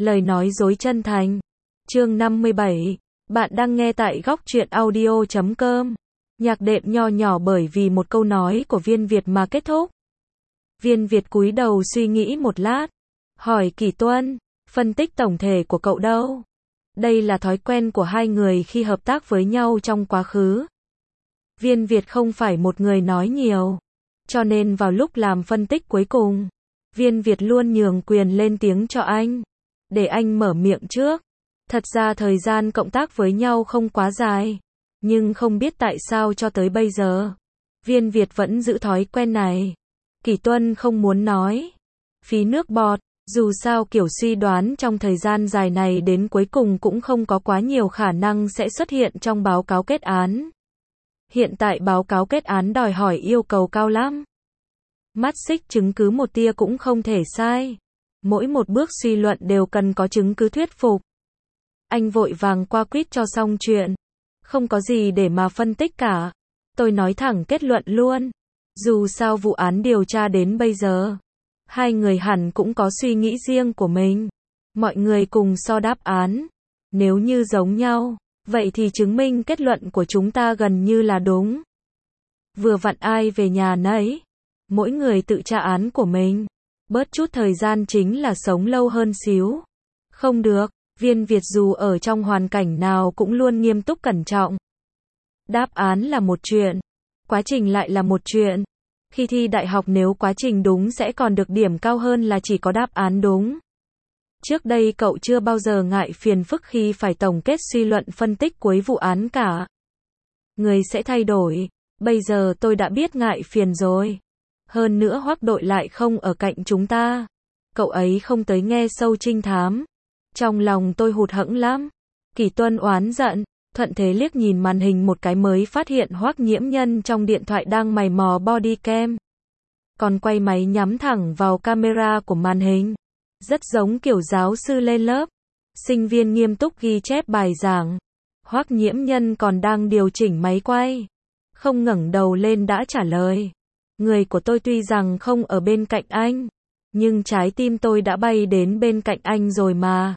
Lời nói dối chân thành. Chương 57. Bạn đang nghe tại góc truyện audio.com. Nhạc đệm nho nhỏ bởi vì một câu nói của Viên Việt mà kết thúc. Viên Việt cúi đầu suy nghĩ một lát. Hỏi Kỷ Tuân, phân tích tổng thể của cậu đâu? Đây là thói quen của hai người khi hợp tác với nhau trong quá khứ. Viên Việt không phải một người nói nhiều. Cho nên vào lúc làm phân tích cuối cùng, Viên Việt luôn nhường quyền lên tiếng cho anh. Để anh mở miệng trước. Thật ra thời gian cộng tác với nhau không quá dài. Nhưng không biết tại sao cho tới bây giờ, Viên Việt vẫn giữ thói quen này. Kỷ Tuân không muốn nói. Phí nước bọt. Dù sao kiểu suy đoán trong thời gian dài này đến cuối cùng cũng không có quá nhiều khả năng sẽ xuất hiện trong báo cáo kết án. Hiện tại báo cáo kết án đòi hỏi yêu cầu cao lắm. Mắt xích chứng cứ một tia cũng không thể sai. Mỗi một bước suy luận đều cần có chứng cứ thuyết phục. Anh vội vàng qua quýt cho xong chuyện. Không có gì để mà phân tích cả. Tôi nói thẳng kết luận luôn. Dù sao vụ án điều tra đến bây giờ, hai người hẳn cũng có suy nghĩ riêng của mình. Mọi người cùng so đáp án. Nếu như giống nhau, vậy thì chứng minh kết luận của chúng ta gần như là đúng. Vừa vặn ai về nhà nấy. Mỗi người tự tra án của mình. Bớt chút thời gian chính là sống lâu hơn xíu. Không được, Viên Việt dù ở trong hoàn cảnh nào cũng luôn nghiêm túc cẩn trọng. Đáp án là một chuyện, quá trình lại là một chuyện. Khi thi đại học nếu quá trình đúng sẽ còn được điểm cao hơn là chỉ có đáp án đúng. Trước đây cậu chưa bao giờ ngại phiền phức khi phải tổng kết suy luận phân tích cuối vụ án cả. Người sẽ thay đổi, bây giờ tôi đã biết ngại phiền rồi. Hơn nữa Hoắc đội lại không ở cạnh chúng ta. Cậu ấy không tới nghe sâu trinh thám. Trong lòng tôi hụt hẫng lắm. Kỷ Tuân oán giận, thuận thế liếc nhìn màn hình một cái mới phát hiện Hoắc Nhiễm Nhân trong điện thoại đang mày mò body cam. Còn quay máy nhắm thẳng vào camera của màn hình. Rất giống kiểu giáo sư lên lớp. Sinh viên nghiêm túc ghi chép bài giảng. Hoắc Nhiễm Nhân còn đang điều chỉnh máy quay. Không ngẩng đầu lên đã trả lời. Người của tôi tuy rằng không ở bên cạnh anh, nhưng trái tim tôi đã bay đến bên cạnh anh rồi mà.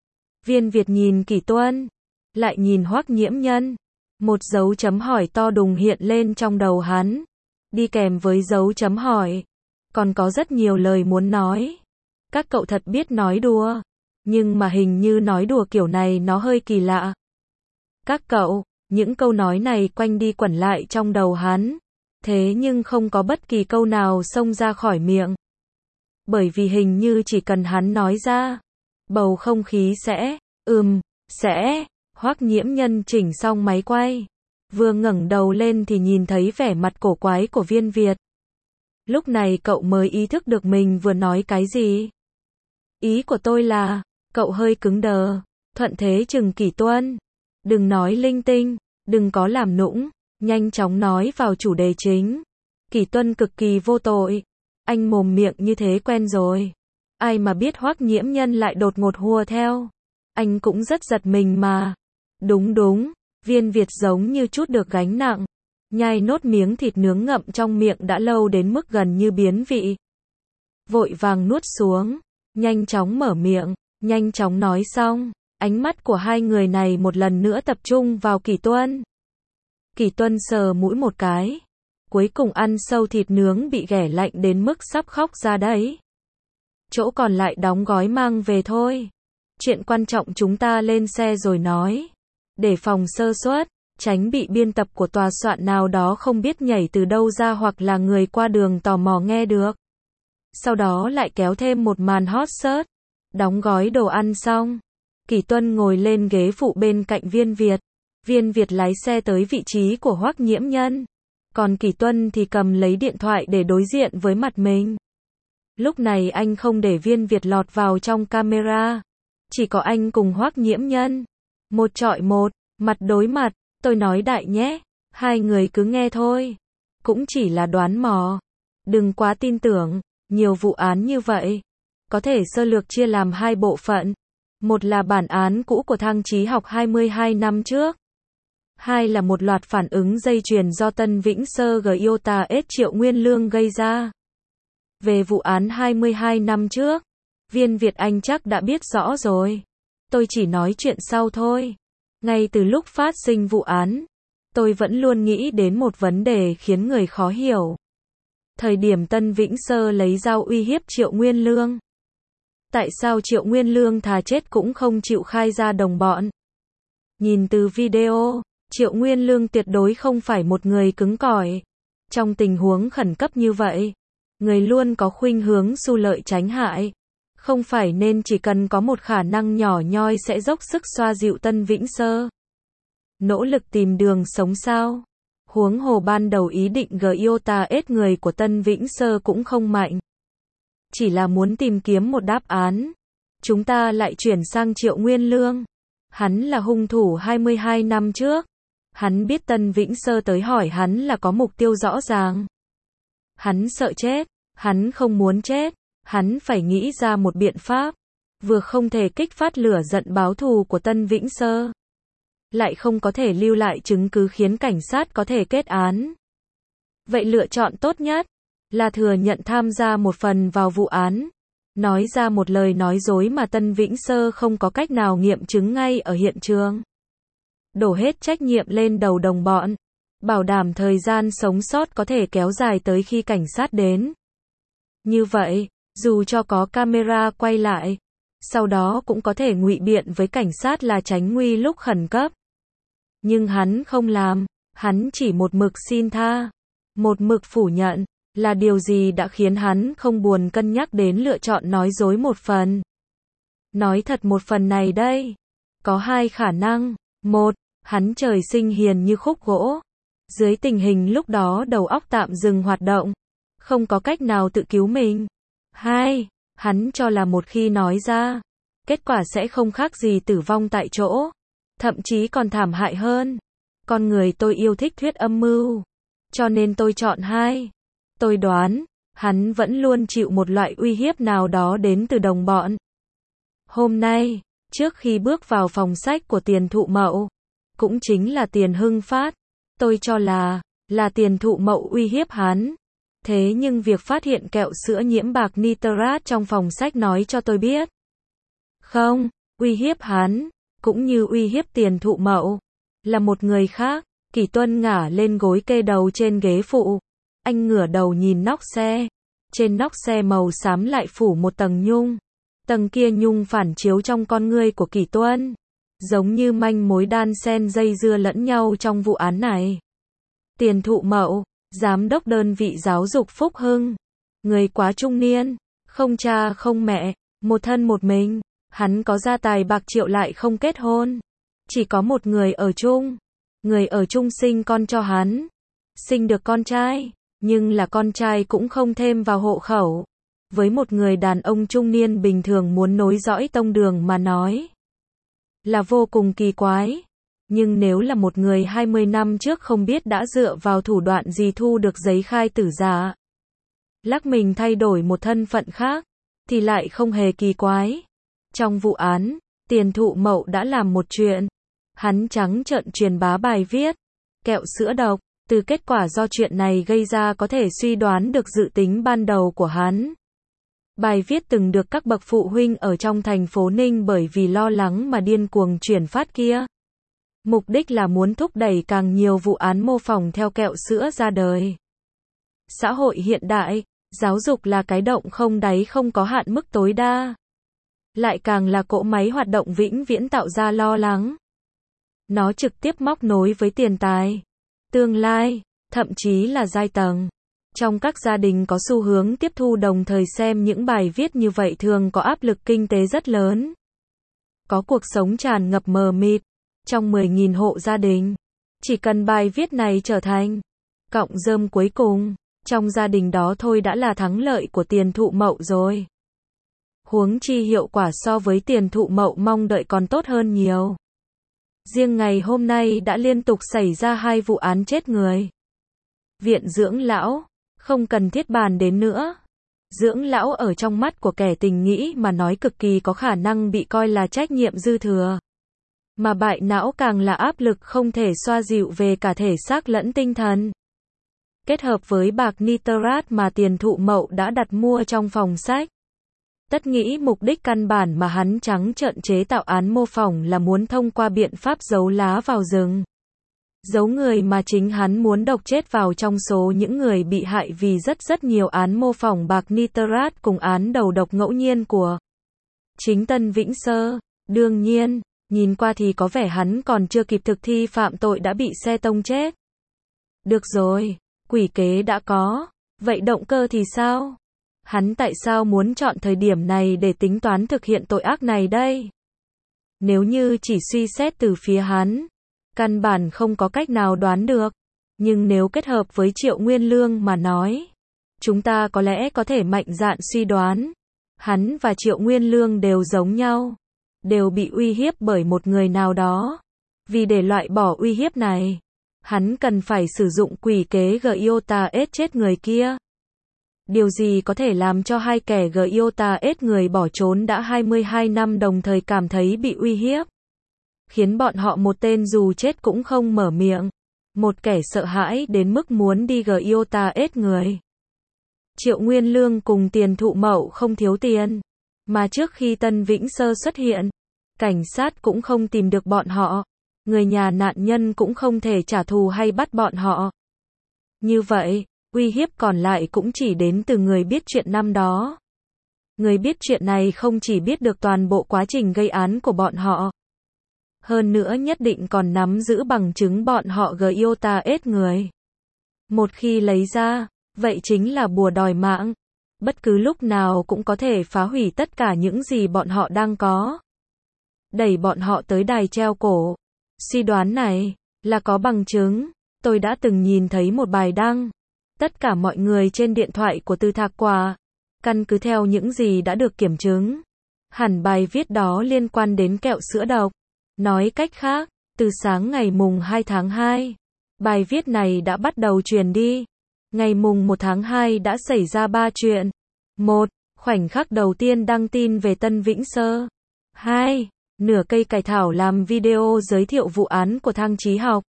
Viên Việt nhìn Kỷ Tuân, lại nhìn Hoắc Nhiễm Nhân. Một dấu chấm hỏi to đùng hiện lên trong đầu hắn. Đi kèm với dấu chấm hỏi, còn có rất nhiều lời muốn nói. Các cậu thật biết nói đùa, nhưng mà hình như nói đùa kiểu này nó hơi kỳ lạ. Các cậu, những câu nói này quanh đi quẩn lại trong đầu hắn. Thế nhưng không có bất kỳ câu nào xông ra khỏi miệng. Bởi vì hình như chỉ cần hắn nói ra, bầu không khí sẽ, sẽ. Hoắc Nhiễm Nhân chỉnh xong máy quay. Vừa ngẩng đầu lên thì nhìn thấy vẻ mặt cổ quái của Viên Việt. Lúc này cậu mới ý thức được mình vừa nói cái gì. Ý của tôi là, cậu hơi cứng đờ, thuận thế chừng Kỷ Tuân. Đừng nói linh tinh, đừng có làm nũng. Nhanh chóng nói vào chủ đề chính. Kỷ Tuân cực kỳ vô tội. Anh mồm miệng như thế quen rồi. Ai mà biết Hoắc Nhiễm Nhân lại đột ngột hùa theo. Anh cũng rất giật mình mà. Đúng. Viên Việt giống như chút được gánh nặng. Nhai nốt miếng thịt nướng ngậm trong miệng đã lâu đến mức gần như biến vị. Vội vàng nuốt xuống. Nhanh chóng mở miệng. Nhanh chóng nói xong. Ánh mắt của hai người này một lần nữa tập trung vào Kỷ Tuân. Kỷ Tuân sờ mũi một cái. Cuối cùng ăn sâu thịt nướng bị ghẻ lạnh đến mức sắp khóc ra đấy. Chỗ còn lại đóng gói mang về thôi. Chuyện quan trọng chúng ta lên xe rồi nói. Để phòng sơ suất, tránh bị biên tập của tòa soạn nào đó không biết nhảy từ đâu ra hoặc là người qua đường tò mò nghe được. Sau đó lại kéo thêm một màn hot search. Đóng gói đồ ăn xong. Kỷ Tuân ngồi lên ghế phụ bên cạnh Viên Việt. Viên Việt lái xe tới vị trí của Hoắc Nhiễm Nhân. Còn Kỷ Tuân thì cầm lấy điện thoại để đối diện với mặt mình. Lúc này anh không để Viên Việt lọt vào trong camera. Chỉ có anh cùng Hoắc Nhiễm Nhân. Một chọi một, mặt đối mặt, tôi nói đại nhé. Hai người cứ nghe thôi. Cũng chỉ là đoán mò. Đừng quá tin tưởng, nhiều vụ án như vậy. Có thể sơ lược chia làm hai bộ phận. Một là bản án cũ của Thang Chí Học 22 năm trước. Hai là một loạt phản ứng dây chuyền do Tân Vĩnh Sơ Giota S Triệu Nguyên Lương gây ra. Về vụ án 22 năm trước, Viên Việt Anh chắc đã biết rõ rồi. Tôi chỉ nói chuyện sau thôi. Ngay từ lúc phát sinh vụ án, tôi vẫn luôn nghĩ đến một vấn đề khiến người khó hiểu. Thời điểm Tân Vĩnh Sơ lấy dao uy hiếp Triệu Nguyên Lương. Tại sao Triệu Nguyên Lương thà chết cũng không chịu khai ra đồng bọn? Nhìn từ video, Triệu Nguyên Lương tuyệt đối không phải một người cứng cỏi. Trong tình huống khẩn cấp như vậy, người luôn có khuynh hướng xu lợi tránh hại. Không phải nên chỉ cần có một khả năng nhỏ nhoi sẽ dốc sức xoa dịu Tân Vĩnh Sơ. Nỗ lực tìm đường sống sao? Huống hồ ban đầu ý định iota ết người của Tân Vĩnh Sơ cũng không mạnh. Chỉ là muốn tìm kiếm một đáp án. Chúng ta lại chuyển sang Triệu Nguyên Lương. Hắn là hung thủ 22 năm trước. Hắn biết Tân Vĩnh Sơ tới hỏi hắn là có mục tiêu rõ ràng. Hắn sợ chết. Hắn không muốn chết. Hắn phải nghĩ ra một biện pháp. Vừa không thể kích phát lửa giận báo thù của Tân Vĩnh Sơ. Lại không có thể lưu lại chứng cứ khiến cảnh sát có thể kết án. Vậy lựa chọn tốt nhất là thừa nhận tham gia một phần vào vụ án. Nói ra một lời nói dối mà Tân Vĩnh Sơ không có cách nào nghiệm chứng ngay ở hiện trường. Đổ hết trách nhiệm lên đầu đồng bọn. Bảo đảm thời gian sống sót có thể kéo dài tới khi cảnh sát đến. Như vậy, dù cho có camera quay lại, sau đó cũng có thể ngụy biện với cảnh sát là tránh nguy lúc khẩn cấp. Nhưng hắn không làm, hắn chỉ một mực xin tha, một mực phủ nhận, là điều gì đã khiến hắn không buồn cân nhắc đến lựa chọn nói dối một phần. Nói thật một phần này đây, có hai khả năng. Một, hắn trời sinh hiền như khúc gỗ. Dưới tình hình lúc đó đầu óc tạm dừng hoạt động, không có cách nào tự cứu mình. Hai, hắn cho là một khi nói ra, kết quả sẽ không khác gì tử vong tại chỗ. Thậm chí còn thảm hại hơn. Con người tôi yêu thích thuyết âm mưu. Cho nên tôi chọn hai. Tôi đoán, hắn vẫn luôn chịu một loại uy hiếp nào đó đến từ đồng bọn. Hôm nay, trước khi bước vào phòng sách của Tiền Thụ Mậu, cũng chính là Tiền Hưng Phát, tôi cho là Tiền Thụ Mậu uy hiếp hắn. Thế nhưng việc phát hiện kẹo sữa nhiễm bạc nitrat trong phòng sách nói cho tôi biết. Không, uy hiếp hắn, cũng như uy hiếp Tiền Thụ Mậu, là một người khác. Kỷ Tuân ngả lên gối kê đầu trên ghế phụ. Anh ngửa đầu nhìn nóc xe. Trên nóc xe màu xám lại phủ một tầng nhung. Tầng kia nhung phản chiếu trong con ngươi của Kỷ Tuân. Giống như manh mối đan xen dây dưa lẫn nhau trong vụ án này. Tiền Thụ Mậu, giám đốc đơn vị giáo dục Phúc Hưng. Người quá trung niên, không cha không mẹ, một thân một mình. Hắn có gia tài bạc triệu lại không kết hôn. Chỉ có một người ở chung. Người ở chung sinh con cho hắn. Sinh được con trai, nhưng là con trai cũng không thêm vào hộ khẩu. Với một người đàn ông trung niên bình thường muốn nối dõi tông đường mà nói, là vô cùng kỳ quái. Nhưng nếu là một người 20 năm trước không biết đã dựa vào thủ đoạn gì thu được giấy khai tử giả, lắc mình thay đổi một thân phận khác, thì lại không hề kỳ quái. Trong vụ án, Tiền Thụ Mậu đã làm một chuyện. Hắn trắng trợn truyền bá bài viết kẹo sữa độc. Từ kết quả do chuyện này gây ra có thể suy đoán được dự tính ban đầu của hắn. Bài viết từng được các bậc phụ huynh ở trong thành phố Ninh bởi vì lo lắng mà điên cuồng chuyển phát kia. Mục đích là muốn thúc đẩy càng nhiều vụ án mô phỏng theo kẹo sữa ra đời. Xã hội hiện đại, giáo dục là cái động không đáy không có hạn mức tối đa. Lại càng là cỗ máy hoạt động vĩnh viễn tạo ra lo lắng. Nó trực tiếp móc nối với tiền tài, tương lai, thậm chí là giai tầng. Trong các gia đình có xu hướng tiếp thu đồng thời xem những bài viết như vậy thường có áp lực kinh tế rất lớn. Có cuộc sống tràn ngập mờ mịt. Trong 10.000 hộ gia đình, chỉ cần bài viết này trở thành cọng rơm cuối cùng, trong gia đình đó thôi đã là thắng lợi của Tiền Thụ Mậu rồi. Huống chi hiệu quả so với Tiền Thụ Mậu mong đợi còn tốt hơn nhiều. Riêng ngày hôm nay đã liên tục xảy ra 2 vụ án chết người. Viện dưỡng lão, không cần thiết bàn đến nữa. Dưỡng lão ở trong mắt của kẻ tình nghĩ mà nói cực kỳ có khả năng bị coi là trách nhiệm dư thừa. Mà bại não càng là áp lực không thể xoa dịu về cả thể xác lẫn tinh thần. Kết hợp với bạc nitrat mà Tiền Thụ Mậu đã đặt mua trong phòng sách. Tất nghĩ mục đích căn bản mà hắn trắng trợn chế tạo án mô phỏng là muốn thông qua biện pháp giấu lá vào rừng. Giấu người mà chính hắn muốn độc chết vào trong số những người bị hại vì rất nhiều án mô phỏng bạc nitrat cùng án đầu độc ngẫu nhiên của chính Tân Vĩnh Sơ. Đương nhiên, nhìn qua thì có vẻ hắn còn chưa kịp thực thi phạm tội đã bị xe tông chết. Được rồi, quỷ kế đã có, vậy động cơ thì sao? Hắn tại sao muốn chọn thời điểm này để tính toán thực hiện tội ác này đây? Nếu như chỉ suy xét từ phía hắn, căn bản không có cách nào đoán được. Nhưng nếu kết hợp với Triệu Nguyên Lương mà nói, chúng ta có lẽ có thể mạnh dạn suy đoán. Hắn và Triệu Nguyên Lương đều giống nhau, đều bị uy hiếp bởi một người nào đó. Vì để loại bỏ uy hiếp này, hắn cần phải sử dụng quỷ kế Giotaes chết người kia. Điều gì có thể làm cho hai kẻ Giotaes người bỏ trốn đã 22 năm đồng thời cảm thấy bị uy hiếp? Khiến bọn họ một tên dù chết cũng không mở miệng. Một kẻ sợ hãi đến mức muốn đi Giotaes người. Triệu Nguyên Lương cùng Tiền Thụ Mậu không thiếu tiền. Mà trước khi Tân Vĩnh Sơ xuất hiện, cảnh sát cũng không tìm được bọn họ. Người nhà nạn nhân cũng không thể trả thù hay bắt bọn họ. Như vậy, uy hiếp còn lại cũng chỉ đến từ người biết chuyện năm đó. Người biết chuyện này không chỉ biết được toàn bộ quá trình gây án của bọn họ. Hơn nữa nhất định còn nắm giữ bằng chứng bọn họ Giotaes người. Một khi lấy ra, vậy chính là bùa đòi mạng. Bất cứ lúc nào cũng có thể phá hủy tất cả những gì bọn họ đang có. Đẩy bọn họ tới đài treo cổ. Suy đoán này là có bằng chứng. Tôi đã từng nhìn thấy một bài đăng. Tất cả mọi người trên điện thoại của Từ Thạc Quả. Căn cứ theo những gì đã được kiểm chứng. Hẳn bài viết đó liên quan đến kẹo sữa độc. Nói cách khác, từ sáng ngày mùng 2 tháng 2, bài viết này đã bắt đầu truyền đi. Ngày mùng 1 tháng 2 đã xảy ra 3 chuyện. 1. Khoảnh khắc đầu tiên đăng tin về Tân Vĩnh Sơ. 2. Nửa cây cải thảo làm video giới thiệu vụ án của Thang Chí Học.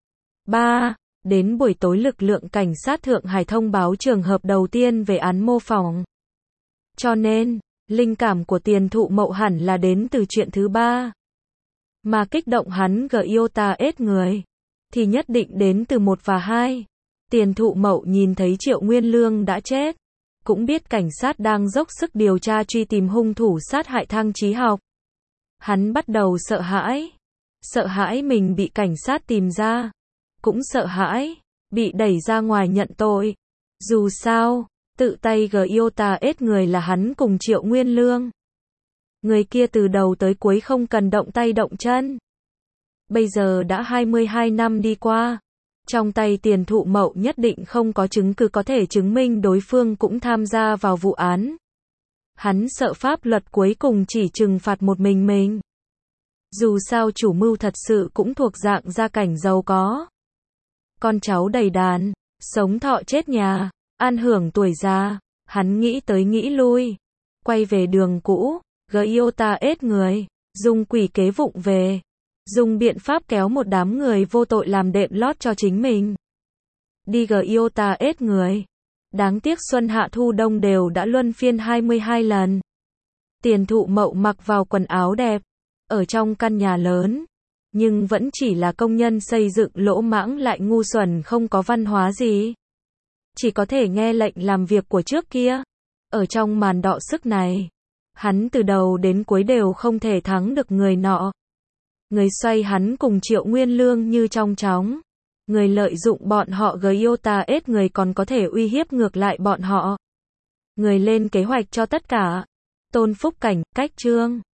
3. Đến buổi tối lực lượng cảnh sát Thượng Hải thông báo trường hợp đầu tiên về án mô phỏng. Cho nên, linh cảm của Tiền Thụ Mậu hẳn là đến từ chuyện thứ 3. Mà kích động hắn Giotaes người, thì nhất định đến từ 1 và 2. Tiền Thụ Mậu nhìn thấy Triệu Nguyên Lương đã chết, cũng biết cảnh sát đang dốc sức điều tra truy tìm hung thủ sát hại Thang Chí Học. Hắn bắt đầu sợ hãi mình bị cảnh sát tìm ra, cũng sợ hãi bị đẩy ra ngoài nhận tội. Dù sao, tự tay Giotaes người là hắn cùng Triệu Nguyên Lương. Người kia từ đầu tới cuối không cần động tay động chân. Bây giờ đã 22 năm đi qua. Trong tay Tiền Thụ Mậu nhất định không có chứng cứ có thể chứng minh đối phương cũng tham gia vào vụ án. Hắn sợ pháp luật cuối cùng chỉ trừng phạt một mình. Dù sao chủ mưu thật sự cũng thuộc dạng gia cảnh giàu có. Con cháu đầy đàn, sống thọ chết nhà, an hưởng tuổi già. Hắn nghĩ tới nghĩ lui. Quay về đường cũ. Giotaes người, dùng quỷ kế vụng về, dùng biện pháp kéo một đám người vô tội làm đệm lót cho chính mình. Đi Giotaes người. Đáng tiếc xuân hạ thu đông đều đã luân phiên 22 lần. Tiền Thụ Mậu mặc vào quần áo đẹp, ở trong căn nhà lớn, nhưng vẫn chỉ là công nhân xây dựng lỗ mãng lại ngu xuẩn không có văn hóa gì. Chỉ có thể nghe lệnh làm việc của trước kia. Ở trong màn đọ sức này, hắn từ đầu đến cuối đều không thể thắng được người nọ. Người xoay hắn cùng Triệu Nguyên Lương như trong chóng. Người lợi dụng bọn họ Giotaes người còn có thể uy hiếp ngược lại bọn họ. Người lên kế hoạch cho tất cả. Tôn Phúc Cảnh, Cách Trương.